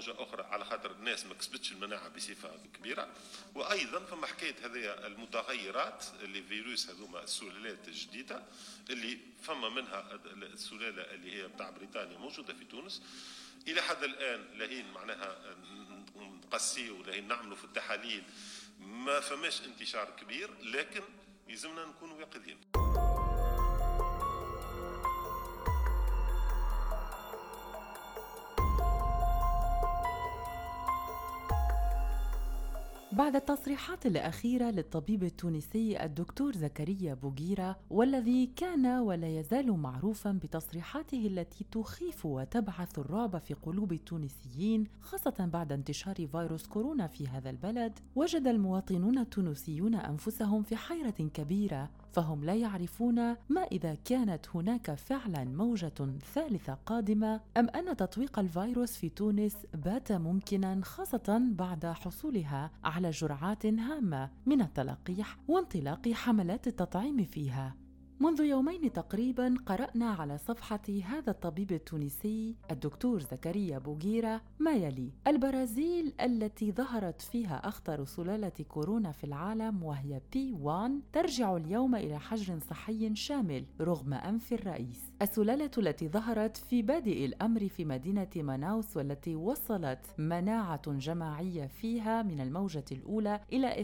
موجة أخرى على خاطر الناس ما كسبتش المناعة بصفة كبيرة. وأيضا فما حكاية هذه المتغيرات اللي فيروس هذوما السلالات الجديدة اللي فما منها السلالة اللي هي بتاع بريطانيا موجودة في تونس إلى حد الآن لهين معناها نقسي ولهين نعملوا في التحاليل ما فماش انتشار كبير، لكن يلزمنا نكونوا يقظين. بعد التصريحات الأخيرة للطبيب التونسي الدكتور زكريا بوغيرة، والذي كان ولا يزال معروفاً بتصريحاته التي تخيف وتبعث الرعب في قلوب التونسيين خاصة بعد انتشار فيروس كورونا في هذا البلد، وجد المواطنون التونسيون أنفسهم في حيرة كبيرة، فهم لا يعرفون ما إذا كانت هناك فعلاً موجة ثالثة قادمة أم أن تطويق الفيروس في تونس بات ممكناً خاصة بعد حصولها على جرعات هامة من التلقيح وانطلاق حملات التطعيم فيها. منذ يومين تقريباً قرأنا على صفحة هذا الطبيب التونسي الدكتور زكريا بوغيرة ما يلي: البرازيل التي ظهرت فيها أخطر سلالة كورونا في العالم وهي P1 ترجع اليوم إلى حجر صحي شامل رغم أنف الرئيس. السلالة التي ظهرت في بادئ الأمر في مدينة ماناوس والتي وصلت مناعة جماعية فيها من الموجة الأولى إلى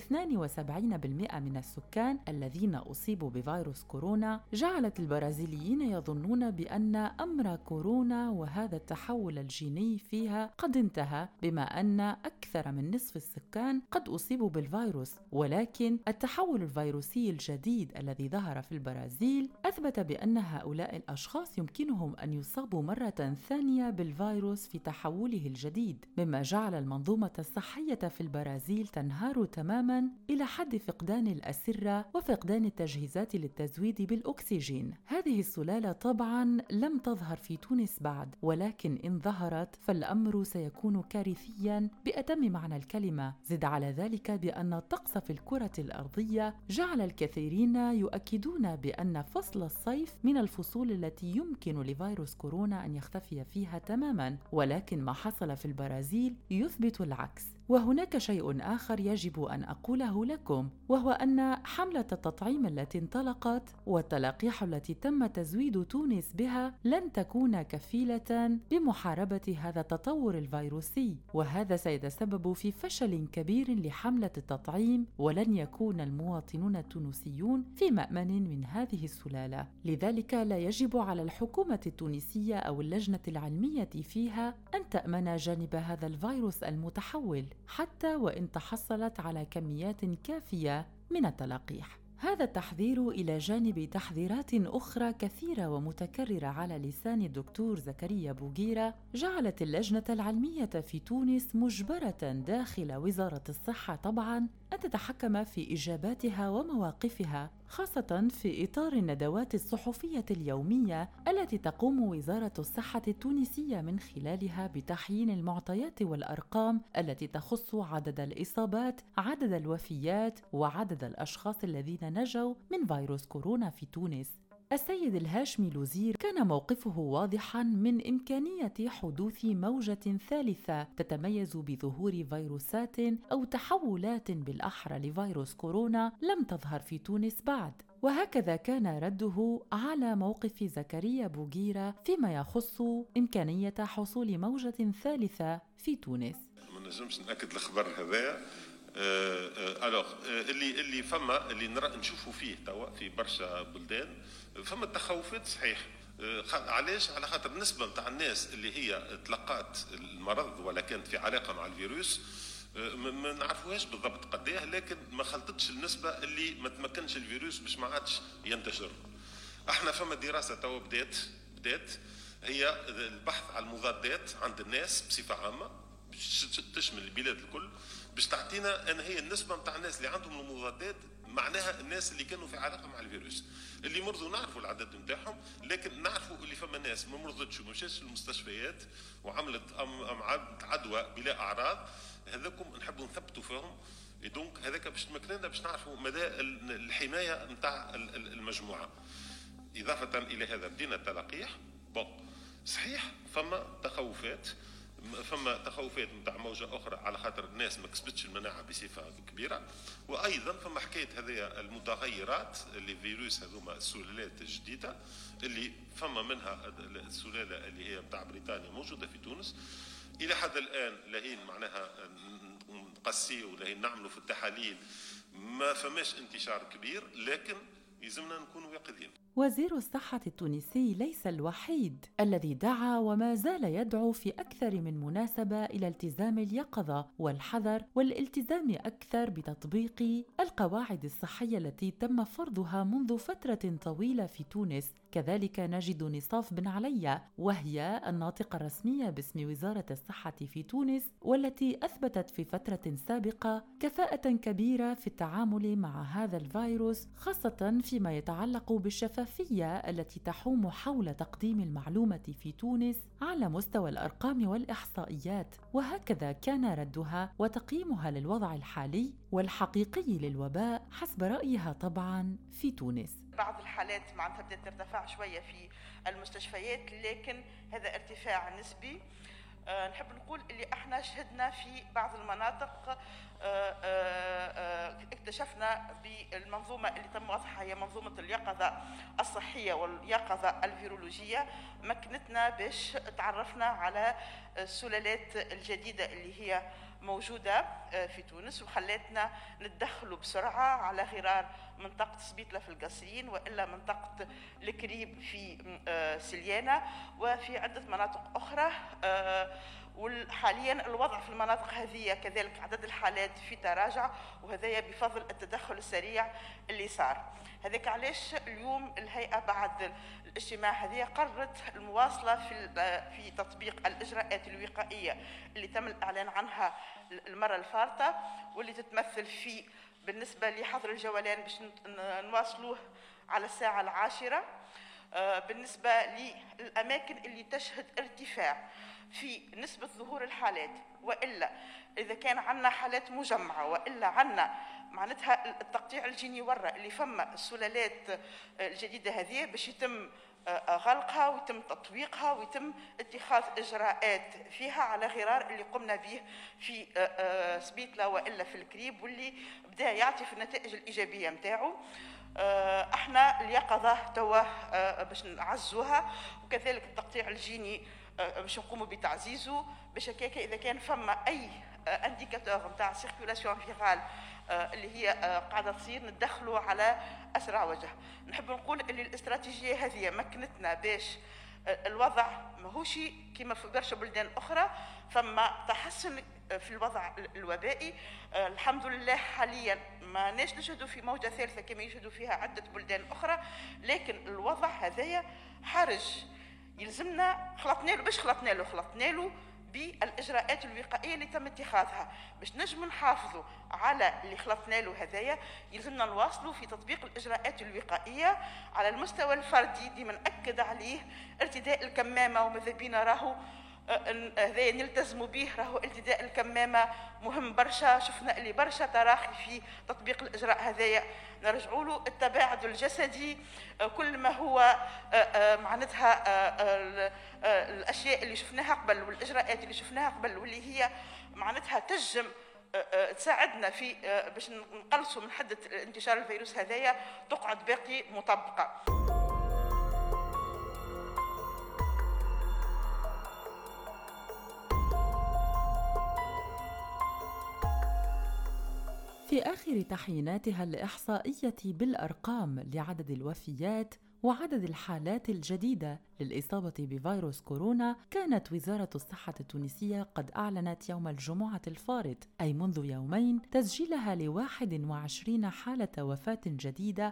72% من السكان الذين أصيبوا بفيروس كورونا، جعلت البرازيليين يظنون بأن أمر كورونا وهذا التحول الجيني فيها قد انتهى، بما أن أكثر من نصف السكان قد أصيبوا بالفيروس. ولكن التحول الفيروسي الجديد الذي ظهر في البرازيل أثبت بأن هؤلاء الأشخاص يمكنهم أن يصابوا مرة ثانية بالفيروس في تحوله الجديد، مما جعل المنظومة الصحية في البرازيل تنهار تماما إلى حد فقدان الأسرة وفقدان التجهيزات للتزويد بالأكسجين. هذه السلالة طبعاً لم تظهر في تونس بعد، ولكن إن ظهرت فالأمر سيكون كارثياً بأتم معنى الكلمة. زد على ذلك بأن الطقس في الكرة الأرضية جعل الكثيرين يؤكدون بأن فصل الصيف من الفصول التي يمكن لفيروس كورونا أن يختفي فيها تماماً، ولكن ما حصل في البرازيل يثبت العكس. وهناك شيء آخر يجب أن أقوله لكم، وهو أن حملة التطعيم التي انطلقت والتلقيح التي تم تزويد تونس بها لن تكون كفيلة بمحاربة هذا التطور الفيروسي، وهذا سيتسبب في فشل كبير لحملة التطعيم، ولن يكون المواطنون التونسيون في مأمن من هذه السلالة. لذلك لا يجب على الحكومة التونسية أو اللجنة العلمية فيها أن تأمن جانب هذا الفيروس المتحول، حتى وإن تحصلت على كميات كافية من التلقيح. هذا التحذير إلى جانب تحذيرات أخرى كثيرة ومتكررة على لسان الدكتور زكريا بوغيرة جعلت اللجنة العلمية في تونس مجبرة داخل وزارة الصحة طبعاً أن تتحكم في إجاباتها ومواقفها، خاصة في إطار الندوات الصحفية اليومية التي تقوم وزارة الصحة التونسية من خلالها بتحيين المعطيات والأرقام التي تخص عدد الإصابات، عدد الوفيات، وعدد الأشخاص الذين نجوا من فيروس كورونا في تونس. السيد الهاشمي لوزير كان موقفه واضحاً من إمكانية حدوث موجة ثالثة تتميز بظهور فيروسات أو تحولات بالأحرى لفيروس كورونا لم تظهر في تونس بعد. وهكذا كان رده على موقف زكريا بوغيرة فيما يخص إمكانية حصول موجة ثالثة في تونس. ما نجمش نأكد الخبر هذا. اللي فما اللي نشوفوا فيه توا في برشا بلدان فما تخوفات صحيح. علاش؟ على خاطر النسبة متاع الناس اللي هي تلقات المرض ولا كانت في علاقة مع الفيروس ما نعرفوهاش بالضبط قديه، لكن ما خلطتش النسبة اللي ما تمكنش الفيروس باش ما عادش ينتشر. احنا فما دراسة توا بدات هي البحث على المضادات عند الناس بصفة عامة تشمل البلاد الكل، باش تعطينا ان هي النسبه نتاع الناس اللي عندهم المضادات، معناها الناس اللي كانوا في علاقه مع الفيروس. اللي مرضوا نعرفوا العدد نتاعهم، لكن نعرفوا اللي فما ناس ما مرضتش وما مشاتش للمستشفيات وعملت عدوى بلا اعراض، هذاكم نحبوا نثبتوا فيهم. دونك هذاك باش تمكننا باش نعرفوا مدى الحمايه نتاع المجموعه. اضافه الى هذا بدينا التلقيح. صحيح فما تخوفات فما تخوفات نتاع موجه اخرى على خاطر الناس ما كسبتش المناعه بصفه كبيره. وايضا فما حكايه هذه المتغيرات اللي فيروس هذوما السلالات الجديده اللي فما منها السلاله اللي هي نتاع بريطانيا موجوده في تونس الى حد الان لاهين معناها نقسيو لاهين نعملوا في التحاليل ما فماش انتشار كبير، لكن يلزمنا نكونوا يقظين. وزير الصحة التونسي ليس الوحيد الذي دعا وما زال يدعو في أكثر من مناسبة إلى التزام اليقظة والحذر والالتزام أكثر بتطبيق القواعد الصحية التي تم فرضها منذ فترة طويلة في تونس. كذلك نجد نصاف بن علي، وهي الناطقة الرسمية باسم وزارة الصحة في تونس، والتي أثبتت في فترة سابقة كفاءة كبيرة في التعامل مع هذا الفيروس، خاصة فيما يتعلق بالشفافية التي تحوم حول تقديم المعلومة في تونس على مستوى الأرقام والإحصائيات. وهكذا كان ردها وتقييمها للوضع الحالي والحقيقي للوباء حسب رأيها طبعا في تونس. بعض الحالات معناتها بدأت ترتفع شوية في المستشفيات، لكن هذا ارتفاع نسبي. نحب نقول اللي احنا شهدنا في بعض المناطق اكتشفنا بالمنظومة اللي تم وضعها هي منظومة اليقظة الصحية واليقظة الفيرولوجية، مكنتنا باش تعرفنا على السلالات الجديدة اللي هي موجودة في تونس، وخلتنا نتدخلوا بسرعة على غرار منطقة سبيطلة في القصرين وإلا منطقة الكريب في سليانة وفي عدة مناطق أخرى. وحاليا الوضع في المناطق هذه كذلك عدد الحالات في تراجع، وهذا بفضل التدخل السريع اللي صار. هذاك علاش اليوم الهيئة بعد الاجتماع هذه قررت المواصلة في تطبيق الإجراءات الوقائية اللي تم الإعلان عنها المرة الفارطة، واللي تتمثل في بالنسبة لحظر الجولان باش نواصلوه على الساعة 10. بالنسبة للأماكن اللي تشهد ارتفاع في نسبة ظهور الحالات، وإلا إذا كان عندنا حالات مجمعة وإلا عندنا معناتها التقطيع الجيني ورا اللي فما السلالات الجديدة هذه باش يتم غلقها ويتم تطويقها ويتم اتخاذ إجراءات فيها على غرار اللي قمنا به في سبيطلة وإلا في الكريب، واللي بدأ يعطي في النتائج الإيجابية متاعه. احنا اليقظة توا باش نعزوها، وكذلك التقطيع الجيني باش نقوموا بتعزيزه باش هكاك اذا كان فما اي انديكاتور نتاع سيركيولاسيون فيرال اللي هي قاعده تصير ندخلوا على اسرع وجه. نحب نقول اللي الاستراتيجيه هذه مكنتنا باش الوضع ماهوش كما في برشا بلدان اخرى، فما تحسن في الوضع الوبائي. الحمد لله حاليا ما نشهدوا في موجة ثالثة كما يشهدوا فيها عدة بلدان أخرى، لكن الوضع هذايا حرج يلزمنا خلطنا له بالإجراءات الوقائية اللي تم اتخاذها باش نجم نحافظوا على اللي خلطنا له هذايا. يلزمنا نواصلوا في تطبيق الإجراءات الوقائية على المستوى الفردي دي نأكد عليه ارتداء الكمامة، وماذا بينا راهو هذا نلتزموا به، راهو ارتداء الكمامة مهم برشا. شفنا اللي برشا تراخي في تطبيق الإجراء هذايا، نرجعوا له التباعد الجسدي، كل ما هو معناتها الأشياء اللي شفناها قبل والإجراءات اللي شفناها قبل واللي هي معناتها تجم تساعدنا في باش نقلصوا من حدة انتشار الفيروس هذايا تقعد باقي مطبقة. في آخر تحييناتها الإحصائية بالأرقام لعدد الوفيات وعدد الحالات الجديدة للإصابة بفيروس كورونا، كانت وزارة الصحة التونسية قد أعلنت يوم الجمعة الفارط أي منذ يومين تسجيلها ل21 حالة وفاة جديدة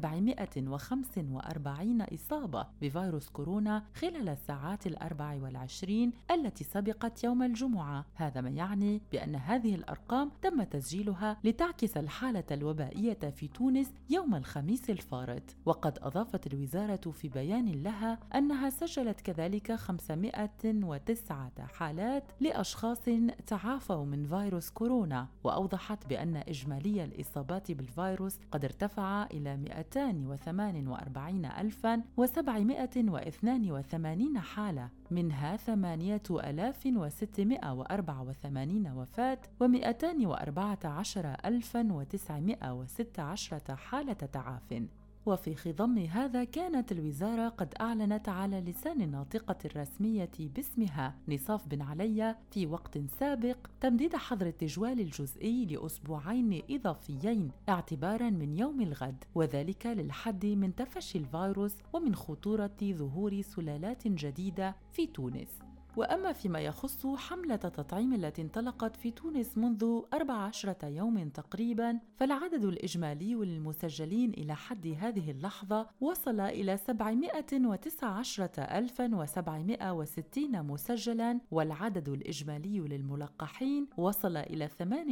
و745 إصابة بفيروس كورونا خلال الساعات 24 التي سبقت يوم الجمعة. هذا ما يعني بأن هذه الأرقام تم تسجيلها لتعكس الحالة الوبائية في تونس يوم الخميس الفارط. وقد أضافت الوزارة في بيان لها أنها سجلت كذلك 509 حالات لأشخاص تعافوا من فيروس كورونا، وأوضحت بأن إجمالي الإصابات بالفيروس قد ارتفع إلى 248,782 حالة، منها 8684 وفاة و214,916 حالة تعاف. وفي خضم هذا كانت الوزارة قد أعلنت على لسان الناطقة الرسمية باسمها نصاف بن علي في وقت سابق تمديد حظر التجوال الجزئي لأسبوعين إضافيين اعتباراً من يوم الغد، وذلك للحد من تفشي الفيروس ومن خطورة ظهور سلالات جديدة في تونس. وأما فيما يخص حملة التطعيم التي انطلقت في تونس منذ 14 يوم تقريباً، فالعدد الإجمالي للمسجلين إلى حد هذه اللحظة وصل إلى 719,760 مسجلاً، والعدد الإجمالي للملقحين وصل إلى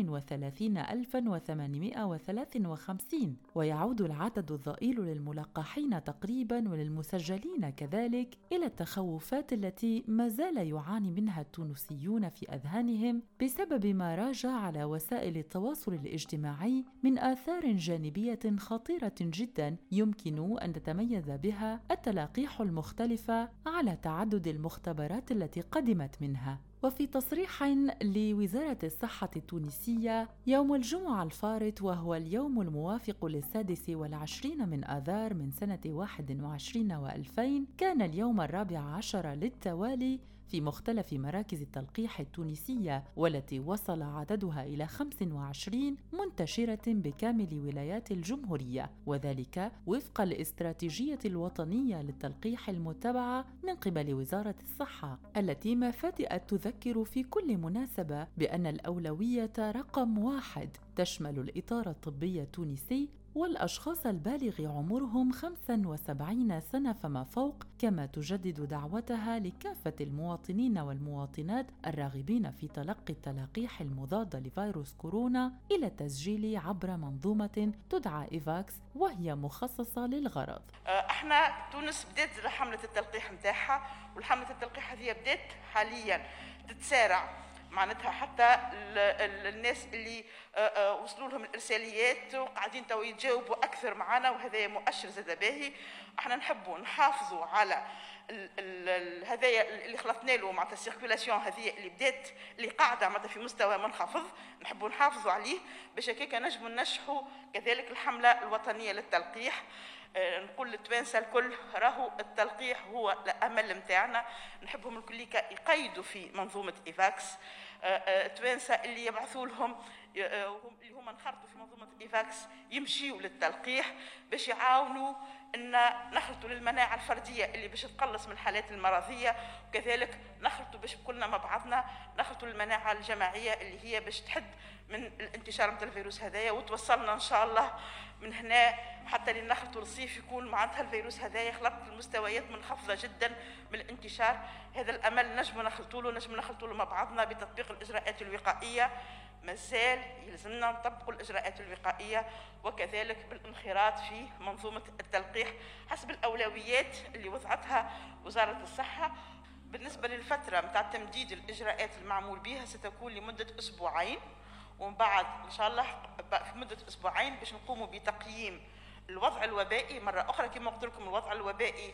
38,853، ويعود العدد الضئيل للملقحين تقريباً وللمسجلين كذلك إلى التخوفات التي ما زال يعاني منها التونسيون في أذهانهم بسبب ما راج على وسائل التواصل الاجتماعي من آثار جانبية خطيرة جدا يمكن أن تتميز بها التلقيح المختلفة على تعدد المختبرات التي قدمت منها. وفي تصريح لوزارة الصحة التونسية يوم الجمعة الفارط، وهو اليوم الموافق ل26 من آذار من سنة 21 و2000، كان اليوم 14 للتوالي في مختلف مراكز التلقيح التونسية، والتي وصل عددها إلى 25 منتشرة بكامل ولايات الجمهورية، وذلك وفق الاستراتيجية الوطنية للتلقيح المتبعة من قبل وزارة الصحة، التي ما فتئت تذكر في كل مناسبة بأن الأولوية رقم 1 تشمل الإطار الطبي التونسي والأشخاص البالغ عمرهم 75 سنة فما فوق، كما تجدد دعوتها لكافة المواطنين والمواطنات الراغبين في تلقي التلقيح المضاد لفيروس كورونا إلى التسجيل عبر منظومة تدعى إيفاكس، وهي مخصصة للغرض. احنا تونس بدات حملة التلقيح متاعها، والحملة التلقيح هذه بدات حاليا تتسارع، معناتها حتى الناس اللي وصلوا لهم الارساليات وقاعدين تو يتجاوبوا اكثر معنا، وهذا مؤشر زاد باهي. احنا نحبوا نحافظوا على هذايا اللي خلطنا له معناتها السيركولاسيون هذه اللي بدات اللي قاعده معناتها في مستوى منخفض، نحبوا نحافظوا عليه باش هكاك نجموا ننجحوا كذلك الحمله الوطنيه للتلقيح. نقول للتوانسه الكل راهو التلقيح هو الامل نتاعنا، نحبهم الكل يقيدوا في منظومه ايفاكس. التوانسه اللي يبعثوا لهم اللي هما انخرطوا في منظومه ايفاكس يمشيوا للتلقيح باش يعاونوا ان نخلطوا للمناعه الفرديه اللي باش تقلص من الحالات المرضيه، وكذلك نخلطوا باش كلنا مع بعضنا نخلطوا للمناعه الجماعيه اللي هي باش تحد من الانتشار نتاع الفيروس هذايا، وتوصلنا ان شاء الله من هنا حتى لنخلطوا الصيف يكون معناتها الفيروس هذايا خلط المستويات منخفضه جدا من الانتشار. هذا الامل نجم نخلطوا له مع بعضنا بتطبيق الاجراءات الوقائيه. مازال يلزمنا نطبقوا الاجراءات الوقائيه، وكذلك بالانخراط في منظومه التلقيح حسب الاولويات اللي وضعتها وزاره الصحه. بالنسبه للفتره نتاع تمديد الاجراءات المعمول بها ستكون لمده اسبوعين، ومن بعد ان شاء الله في مده اسبوعين باش نقوموا بتقييم الوضع الوبائي مره اخرى. كما قلت لكم الوضع الوبائي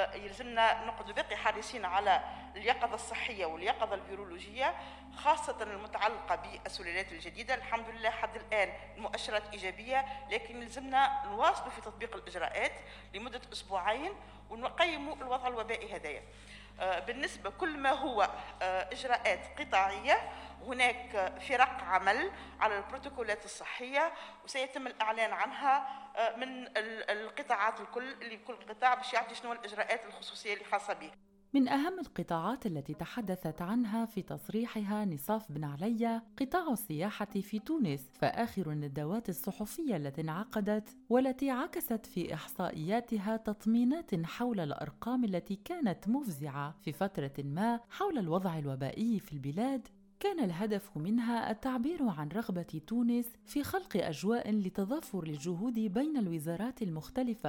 يلزمنا نقعدوا باقي حريصين على اليقظه الصحيه واليقظه الفيرولوجيه، خاصه المتعلقه بالسلالات الجديده. الحمد لله حد الان المؤشرات ايجابيه، لكن يلزمنا نواصلوا في تطبيق الاجراءات لمده اسبوعين ونقيموا الوضع الوبائي هذايا. بالنسبه كل ما هو اجراءات قطاعيه، هناك فرق عمل على البروتوكولات الصحيه وسيتم الاعلان عنها من القطاعات الكل، اللي كل قطاع باش يعطي شنو الاجراءات الخصوصيه اللي خاصه به. من أهم القطاعات التي تحدثت عنها في تصريحها نصاف بن علي قطاع السياحة في تونس، فآخر الندوات الصحفية التي انعقدت والتي عكست في إحصائياتها تطمينات حول الأرقام التي كانت مفزعة في فترة ما حول الوضع الوبائي في البلاد، كان الهدف منها التعبير عن رغبة تونس في خلق أجواء لتضافر الجهود بين الوزارات المختلفة،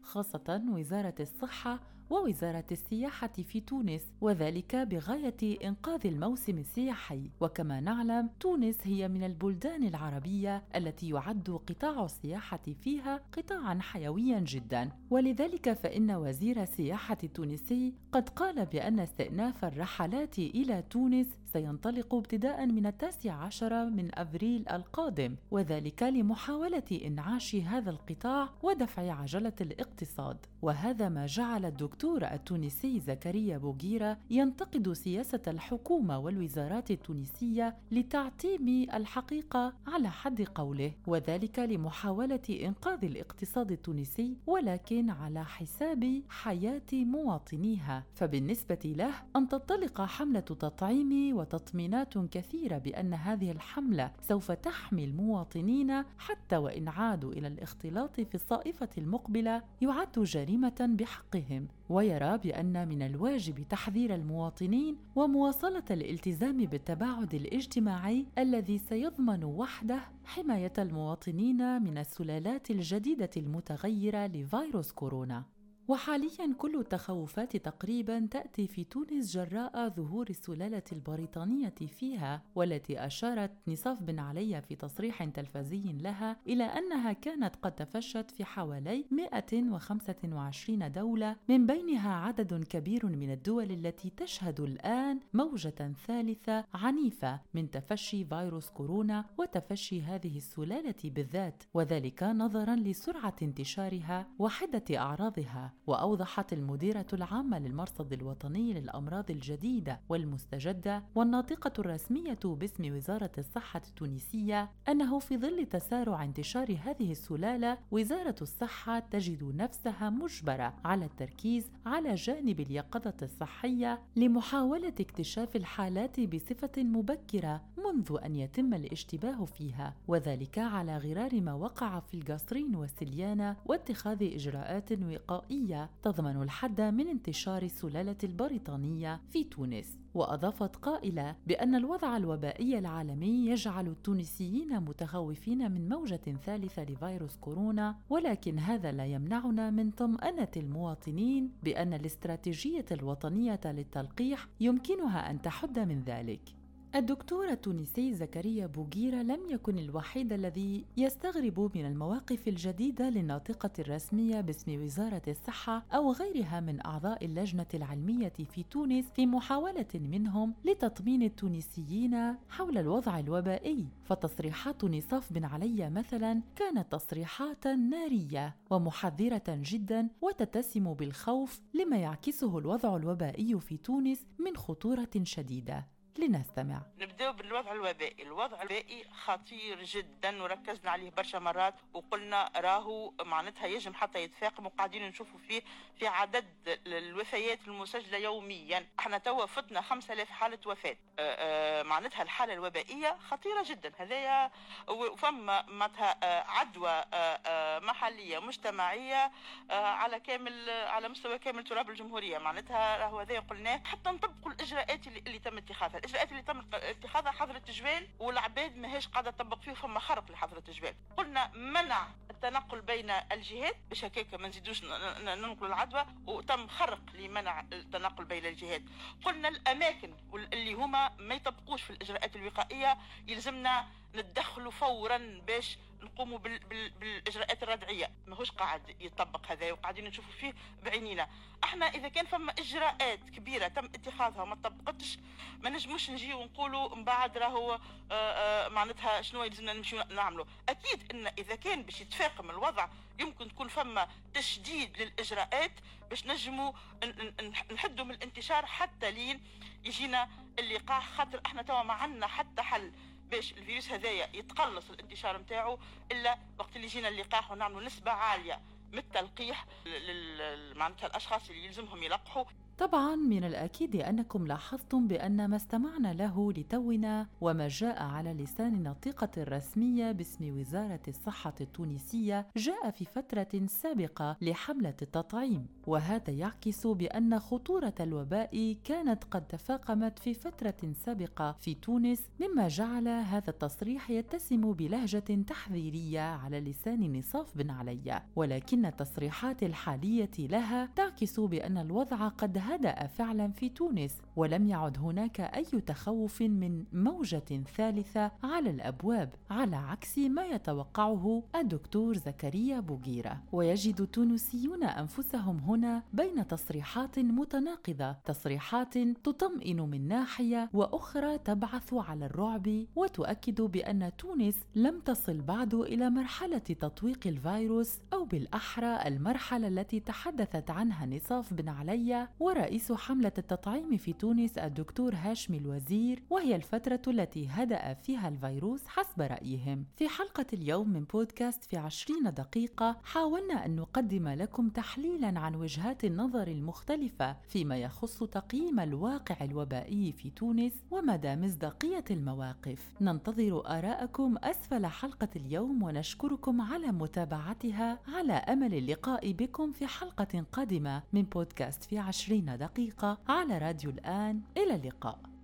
خاصة وزارة الصحة ووزارة السياحة في تونس، وذلك بغاية إنقاذ الموسم السياحي. وكما نعلم، تونس هي من البلدان العربية التي يعد قطاع السياحة فيها قطاعاً حيوياً جداً، ولذلك فإن وزير السياحة التونسي قد قال بأن استئناف الرحلات إلى تونس سينطلق ابتداء من 19 من أبريل القادم، وذلك لمحاولة إنعاش هذا القطاع ودفع عجلة الاقتصاد. وهذا ما جعل الدكتور التونسي زكريا بوغيرة ينتقد سياسة الحكومة والوزارات التونسية لتعتيم الحقيقة على حد قوله، وذلك لمحاولة إنقاذ الاقتصاد التونسي ولكن على حساب حياة مواطنيها. فبالنسبة له أن تنطلق حملة تطعيم وتطمينات كثيرة بأن هذه الحملة سوف تحمي المواطنين حتى وإن عادوا إلى الاختلاط في الصائفة المقبلة يعد جريمة بحقهم، ويرى بأن من الواجب تحذير المواطنين ومواصلة الالتزام بالتباعد الاجتماعي الذي سيضمن وحده حماية المواطنين من السلالات الجديدة المتغيرة لفيروس كورونا. وحالياً كل التخوفات تقريباً تأتي في تونس جراء ظهور السلالة البريطانية فيها، والتي أشارت نصاف بن علي في تصريح تلفزي لها إلى أنها كانت قد تفشت في حوالي 125 دولة، من بينها عدد كبير من الدول التي تشهد الآن موجة ثالثة عنيفة من تفشي فيروس كورونا وتفشي هذه السلالة بالذات، وذلك نظراً لسرعة انتشارها وحدة أعراضها. وأوضحت المديرة العامة للمرصد الوطني للأمراض الجديدة والمستجدة والناطقة الرسمية باسم وزارة الصحة التونسية أنه في ظل تسارع انتشار هذه السلالة، وزارة الصحة تجد نفسها مجبرة على التركيز على جانب اليقظة الصحية لمحاولة اكتشاف الحالات بصفة مبكرة منذ أن يتم الاشتباه فيها، وذلك على غرار ما وقع في القصرين والسليانة، واتخاذ إجراءات وقائية تضمن الحد من انتشار السلالة البريطانية في تونس. وأضافت قائلة بأن الوضع الوبائي العالمي يجعل التونسيين متخوفين من موجة ثالثة لفيروس كورونا، ولكن هذا لا يمنعنا من طمأنة المواطنين بأن الاستراتيجية الوطنية للتلقيح يمكنها أن تحد من ذلك. الدكتور التونسي زكريا بوغيرة لم يكن الوحيد الذي يستغرب من المواقف الجديدة للناطقة الرسمية باسم وزارة الصحة أو غيرها من أعضاء اللجنة العلمية في تونس في محاولة منهم لتطمين التونسيين حول الوضع الوبائي. فتصريحات نصاف بن علي مثلا كانت تصريحات نارية ومحذرة جدا وتتسم بالخوف لما يعكسه الوضع الوبائي في تونس من خطورة شديدة. لنستمع. نبدأ بالوضع الوبائي. الوضع الوبائي خطير جدا وركزنا عليه برشا مرات وقلنا راهو معناتها يجب حتى يتفاقم، وقاعدين نشوفوا فيه في عدد الوفيات المسجلة يوميا. احنا توا فتنا 5000 حالة وفاة. معناتها الحالة الوبائية خطيرة جدا. هذايا فما معناتها عدوى محلية مجتمعية على مستوى كامل تراب الجمهورية. معناتها راهو هذايا قلناه حتى نطبقوا الإجراءات اللي تم اتخاذها. الإجراءات اللي تم اتخاذها حظر التجوال، والعباد ماهيش قاعدة تطبق فيه، فما خرق لحظر التجوال. قلنا منع التنقل بين الجهات باش هكاك ما نزيدوش ننقل العدوى، وتم خرق لمنع التنقل بين الجهات. قلنا الأماكن اللي هما ما يطبقوش في الإجراءات الوقائية يلزمنا نتدخلوا فورا باش نقوموا بالاجراءات الردعيه. ماهوش قاعد يطبق هذا وقاعدين نشوفوا فيه بعينينا. احنا اذا كان فما اجراءات كبيره تم اتخاذها وما طبقتش، ما نجموش نجيو ونقولوا من بعد راهو معناتها شنو يلزمنا نمشيو نعملوا. اكيد ان اذا كان باش يتفاقم الوضع يمكن تكون فما تشديد للاجراءات باش نجموا نحدوا من الانتشار حتى لين يجينا اللقاح. خاطر احنا توا ما عندنا حتى حل باش الفيروس هذايا يتقلص الانتشار نتاعو الا وقت اللي جينا اللقاح ونعملوا نسبه عاليه من التلقيح معناتها الاشخاص اللي يلزمهم يلقحوا. طبعاً من الأكيد أنكم لاحظتم بأن ما استمعنا له لتونا وما جاء على لسان الناطقة الرسمية باسم وزارة الصحة التونسية جاء في فترة سابقة لحملة التطعيم، وهذا يعكس بأن خطورة الوباء كانت قد تفاقمت في فترة سابقة في تونس، مما جعل هذا التصريح يتسم بلهجة تحذيرية على لسان نصاف بن علي، ولكن التصريحات الحالية لها تعكس بأن الوضع قد هدأ فعلا في تونس، ولم يعد هناك أي تخوف من موجة ثالثة على الأبواب، على عكس ما يتوقعه الدكتور زكريا بوغيرة. ويجد التونسيون أنفسهم هنا بين تصريحات متناقضة، تصريحات تطمئن من ناحية وأخرى تبعث على الرعب، وتؤكد بأن تونس لم تصل بعد إلى مرحلة تطويق الفيروس، أو بالأحرى المرحلة التي تحدثت عنها نصاف بن علي ورئيس حملة التطعيم في تونس الدكتور هاشمي الوزير، وهي الفترة التي هدأ فيها الفيروس حسب رأيهم. في حلقة اليوم من بودكاست في 20 دقيقة حاولنا أن نقدم لكم تحليلاً عن وجهات النظر المختلفة فيما يخص تقييم الواقع الوبائي في تونس ومدى مصداقية المواقف. ننتظر آراءكم أسفل حلقة اليوم ونشكركم على متابعتها، على أمل اللقاء بكم في حلقة قادمة من بودكاست في 20 دقيقة على راديو الآن. إلى اللقاء.